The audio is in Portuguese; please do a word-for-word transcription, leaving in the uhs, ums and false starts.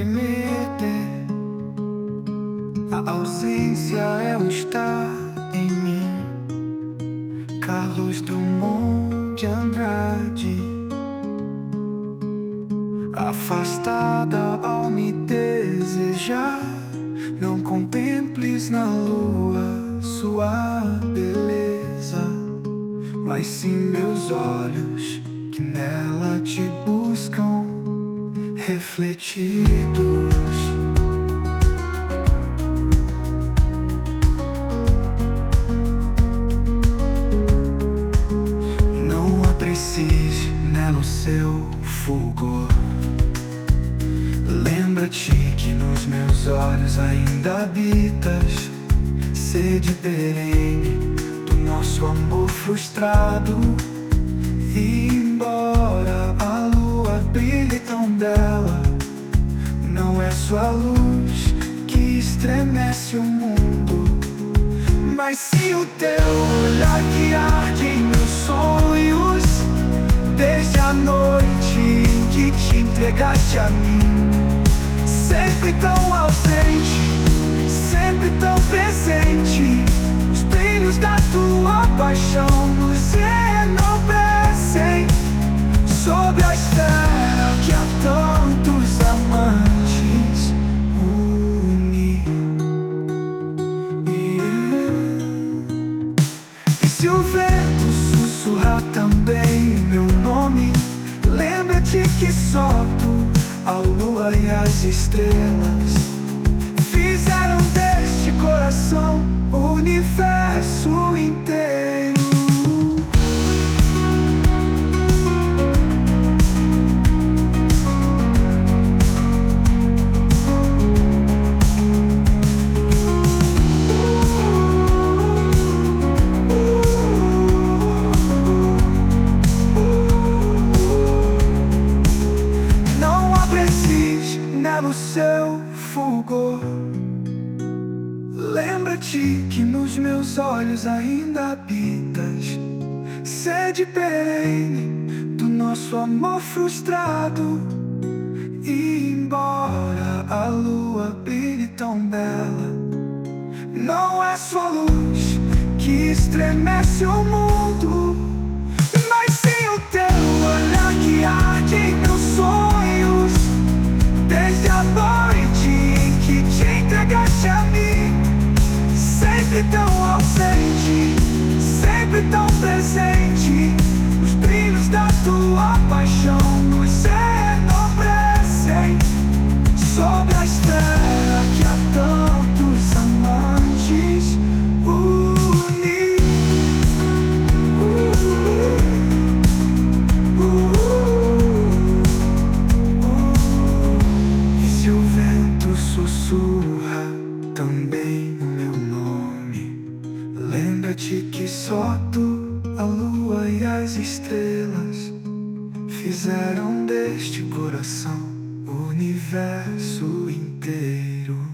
temer. A ausência é o estar em mim. Carlos Drummond de Andrade. Afastada ao me desejar, não contemples na lua sua beleza, mas sim meus olhos que nela te buscam refletidos. Não aprecies nela o seu fulgor. Lembra-te que nos meus olhos ainda habitas, sede perene do nosso amor frustrado. E embora a lua brilhe tão bela, não é sua luz que estremece o mundo, mas sim o teu olhar que arde em meus sonhos, desde a noite em que te entregaste a mim. Sempre tão ausente, sempre tão presente, os brilhos da tua paixão nos enobrecem. Sob a esfera que a tantos amantes une. E se o vento sussurrar também meu nome, lembra-te que só tu, a lua e as estrelas, fizeram deste coração o universo inteiro. O seu fulgor. Lembra-te que nos meus olhos ainda habitas, sede perene do nosso amor frustrado. E embora a lua brilhe tão bela, não é sua luz que estremece o mundo, mas sim o teu olhar que arde em meus sonhos, desde a noite em que te entregaste a mim. Sempre tão ausente, sempre tão presente, os brilhos da tua paixão nos enobrecem. Sob a estrela que a tantos amantes une. uh, uh, Sussurra também o meu nome. Lembra-te que só tu, a lua e as estrelas, fizeram deste coração o universo inteiro.